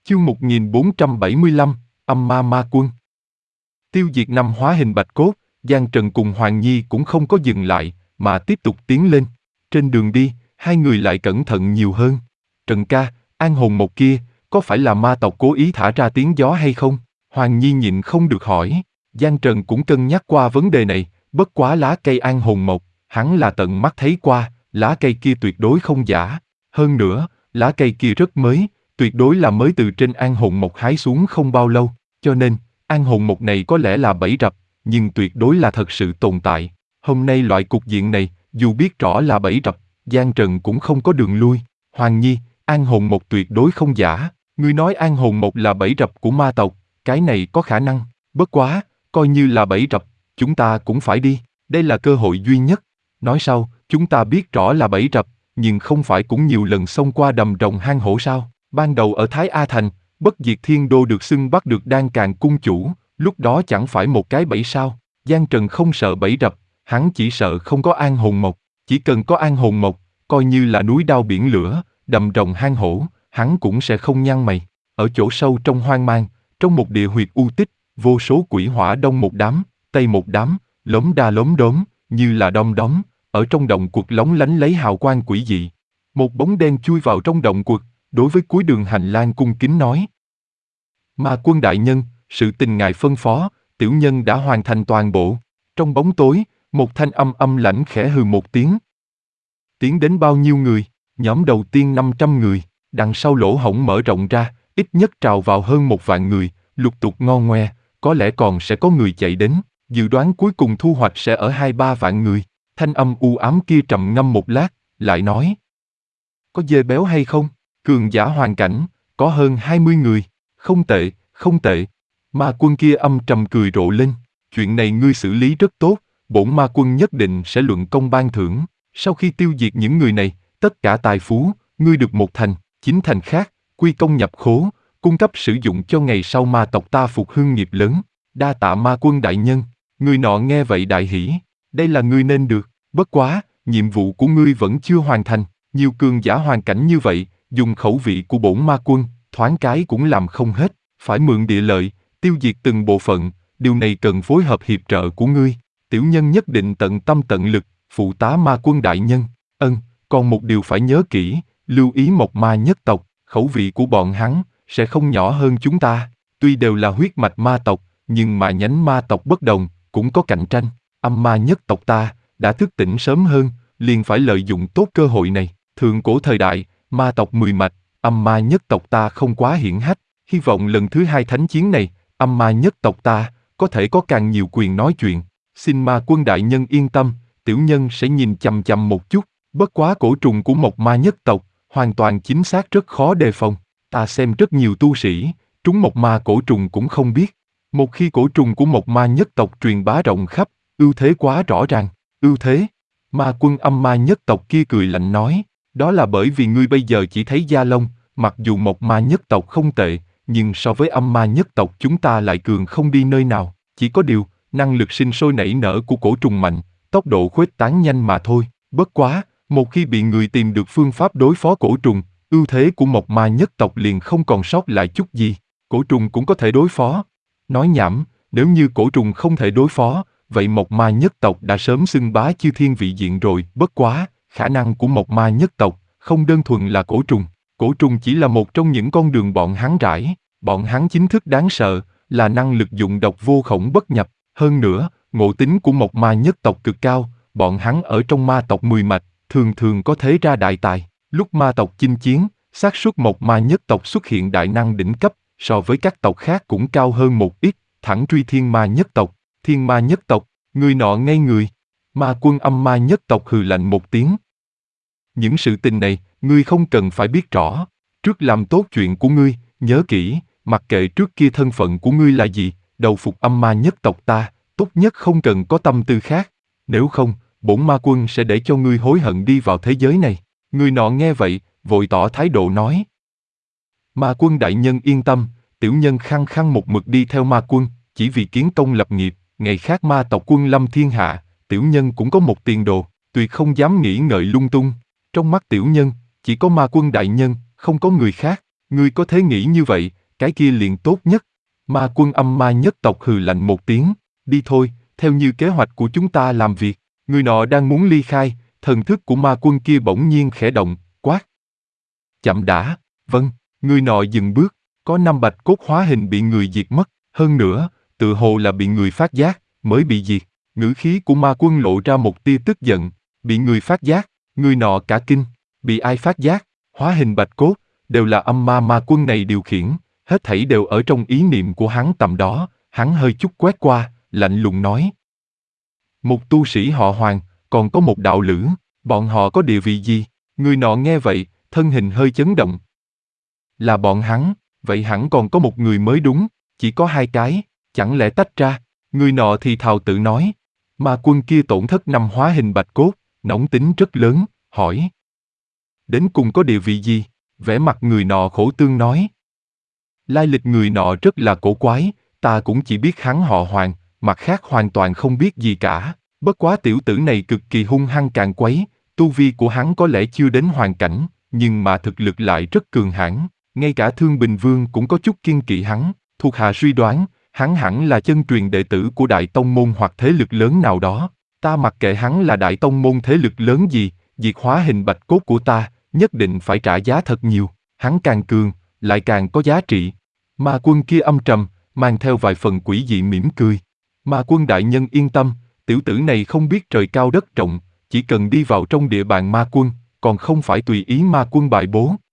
Chương 1475, âm ma ma quân. Tiêu diệt năm hóa hình bạch cốt, Giang Trần cùng Hoàng Nhi cũng không có dừng lại, mà tiếp tục tiến lên. Trên đường đi, hai người lại cẩn thận nhiều hơn. Trần ca, an hồn mộc kia, có phải là ma tộc cố ý thả ra tiếng gió hay không? Hoàng Nhi nhịn không được hỏi. Giang Trần cũng cân nhắc qua vấn đề này, bất quá lá cây an hồn mộc, hắn là tận mắt thấy qua, lá cây kia tuyệt đối không giả. Hơn nữa, lá cây kia rất mới, tuyệt đối là mới từ trên an hồn mộc hái xuống không bao lâu, cho nên, an hồn mộc này có lẽ là bẫy rập, nhưng tuyệt đối là thật sự tồn tại. Hôm nay loại cục diện này, dù biết rõ là bẫy rập, Giang Trần cũng không có đường lui. Hoàng Nhi, an hồn mộc tuyệt đối không giả, ngươi nói an hồn mộc là bẫy rập của ma tộc, cái này có khả năng, bất quá, coi như là bẫy rập, chúng ta cũng phải đi, đây là cơ hội duy nhất. Nói sau, chúng ta biết rõ là bẫy rập, nhưng không phải cũng nhiều lần xông qua đầm rồng hang hổ sao? Ban đầu ở Thái A Thành, Bất Diệt Thiên Đô được xưng bắt được Đan Càn cung chủ, lúc đó chẳng phải một cái bẫy sao? Giang Trần không sợ bẫy rập, hắn chỉ sợ không có an hồn mộc, chỉ cần có an hồn mộc, coi như là núi đao biển lửa, đầm rồng hang hổ, hắn cũng sẽ không nhăn mày. Ở chỗ sâu trong hoang mang, trong một địa huyệt u tích, vô số quỷ hỏa đông một đám, tây một đám, lốm đa lốm đốm, như là đom đóm, ở trong động quật lóng lánh lấy hào quang quỷ dị. Một bóng đen chui vào trong động quật, đối với cuối đường hành lang cung kính nói: Ma quân đại nhân, sự tình ngài phân phó, tiểu nhân đã hoàn thành toàn bộ. Trong bóng tối, một thanh âm âm lãnh khẽ hừ một tiếng. Tiến đến bao nhiêu người? Nhóm đầu tiên 500 người, đằng sau lỗ hổng mở rộng ra, ít nhất trào vào hơn 1 vạn người, lục tục ngo ngoe, có lẽ còn sẽ có người chạy đến, dự đoán cuối cùng thu hoạch sẽ ở 2-3 vạn người. Thanh âm u ám kia trầm ngâm một lát, lại nói: Có dê béo hay không? Cường giả hoàn cảnh, có hơn 20 người. Không tệ, không tệ. Ma quân kia âm trầm cười rộ lên. Chuyện này ngươi xử lý rất tốt, bổn ma quân nhất định sẽ luận công ban thưởng. Sau khi tiêu diệt những người này, tất cả tài phú, ngươi được 1 thành, 9 thành khác, quy công nhập khố, cung cấp sử dụng cho ngày sau ma tộc ta phục hưng nghiệp lớn. Đa tạ ma quân đại nhân. Người nọ nghe vậy đại hỉ. Đây là ngươi nên được, bất quá, nhiệm vụ của ngươi vẫn chưa hoàn thành. Nhiều cường giả hoàn cảnh như vậy, dùng khẩu vị của bổn ma quân, thoáng cái cũng làm không hết, phải mượn địa lợi, tiêu diệt từng bộ phận, điều này cần phối hợp hiệp trợ của ngươi. Tiểu nhân nhất định tận tâm tận lực, phụ tá ma quân đại nhân. Còn một điều phải nhớ kỹ, lưu ý một ma nhất tộc, khẩu vị của bọn hắn sẽ không nhỏ hơn chúng ta. Tuy đều là huyết mạch ma tộc, nhưng mà nhánh ma tộc bất đồng, cũng có cạnh tranh. Âm ma nhất tộc ta đã thức tỉnh sớm hơn, liền phải lợi dụng tốt cơ hội này. Thượng cổ thời đại, ma tộc 10 mạch, âm ma nhất tộc ta không quá hiển hách. Hy vọng lần thứ 2 thánh chiến này, âm ma nhất tộc ta có thể có càng nhiều quyền nói chuyện. Xin ma quân đại nhân yên tâm, tiểu nhân sẽ nhìn chằm chằm một chút. Bất quá cổ trùng của một ma nhất tộc, hoàn toàn chính xác rất khó đề phòng. Ta xem rất nhiều tu sĩ, trúng một ma cổ trùng cũng không biết. Một khi cổ trùng của một ma nhất tộc truyền bá rộng khắp, ưu thế quá rõ ràng. Ưu thế? Ma quân âm ma nhất tộc kia cười lạnh nói, đó là bởi vì ngươi bây giờ chỉ thấy da lông, mặc dù một ma nhất tộc không tệ, nhưng so với âm ma nhất tộc chúng ta lại cường không đi nơi nào. Chỉ có điều, năng lực sinh sôi nảy nở của cổ trùng mạnh, tốc độ khuếch tán nhanh mà thôi. Bất quá, một khi bị người tìm được phương pháp đối phó cổ trùng, ưu thế của một ma nhất tộc liền không còn sót lại chút gì. Cổ trùng cũng có thể đối phó. Nói nhảm, nếu như cổ trùng không thể đối phó, vậy một ma nhất tộc đã sớm xưng bá chư thiên vị diện rồi. Bất quá, khả năng của một ma nhất tộc không đơn thuần là cổ trùng. Cổ trùng chỉ là một trong những con đường bọn hắn rải. Bọn hắn chính thức đáng sợ, là năng lực dụng độc vô khổng bất nhập. Hơn nữa, ngộ tính của một ma nhất tộc cực cao, bọn hắn ở trong ma tộc 10 mạch, thường thường có thế ra đại tài. Lúc ma tộc chinh chiến, xác suất một ma nhất tộc xuất hiện đại năng đỉnh cấp, so với các tộc khác cũng cao hơn một ít, thẳng truy thiên ma nhất tộc. Thiên ma nhất tộc, người nọ ngây người. Ma quân âm ma nhất tộc hừ lạnh một tiếng. Những sự tình này, ngươi không cần phải biết rõ. Trước làm tốt chuyện của ngươi, nhớ kỹ, mặc kệ trước kia thân phận của ngươi là gì, đầu phục âm ma nhất tộc ta, tốt nhất không cần có tâm tư khác. Nếu không, bổn ma quân sẽ để cho ngươi hối hận đi vào thế giới này. Người nọ nghe vậy, vội tỏ thái độ nói. Ma quân đại nhân yên tâm, tiểu nhân khăng khăng một mực đi theo ma quân, chỉ vì kiến công lập nghiệp, ngày khác ma tộc quân lâm thiên hạ, tiểu nhân cũng có một tiền đồ, tuyệt không dám nghĩ ngợi lung tung. Trong mắt tiểu nhân, chỉ có ma quân đại nhân, không có người khác. Ngươi có thể nghĩ như vậy, cái kia liền tốt nhất. Ma quân âm ma nhất tộc hừ lạnh một tiếng, đi thôi, theo như kế hoạch của chúng ta làm việc. Người nọ đang muốn ly khai, thần thức của ma quân kia bỗng nhiên khẽ động, quát. Chậm đã, vâng, người nọ dừng bước, có 5 bạch cốt hóa hình bị người diệt mất, hơn nữa, tự hồ là bị người phát giác, mới bị diệt. Ngữ khí của ma quân lộ ra một tia tức giận, bị người phát giác, người nọ cả kinh, bị ai phát giác, hóa hình bạch cốt, đều là âm ma ma quân này điều khiển, hết thảy đều ở trong ý niệm của hắn tầm đó, hắn hơi chút quét qua, lạnh lùng nói. Một tu sĩ họ Hoàng, còn có một đạo lữ, bọn họ có địa vị gì? Người nọ nghe vậy, thân hình hơi chấn động. Là bọn hắn, vậy hẳn còn có một người mới đúng, chỉ có 2 cái, chẳng lẽ tách ra? Người nọ thì thào tự nói. Ma quân kia tổn thất 5 hóa hình bạch cốt, nóng tính rất lớn, hỏi. Đến cùng có địa vị gì? Vẻ mặt người nọ khổ tương nói. Lai lịch người nọ rất là cổ quái, ta cũng chỉ biết hắn họ Hoàng, mặt khác hoàn toàn không biết gì cả. Bất quá tiểu tử này cực kỳ hung hăng càn quấy, tu vi của hắn có lẽ chưa đến hoàn cảnh, nhưng mà thực lực lại rất cường hãn. Ngay cả Thương Bình Vương cũng có chút kiêng kỵ hắn, thuộc hạ suy đoán, hắn hẳn là chân truyền đệ tử của đại tông môn hoặc thế lực lớn nào đó. Ta mặc kệ hắn là đại tông môn thế lực lớn gì, diệt hóa hình bạch cốt của ta, nhất định phải trả giá thật nhiều. Hắn càng cường, lại càng có giá trị. Ma quân kia âm trầm, mang theo vài phần quỷ dị mỉm cười. Ma quân đại nhân yên tâm, tiểu tử này không biết trời cao đất rộng, chỉ cần đi vào trong địa bàn ma quân, còn không phải tùy ý ma quân bài bố.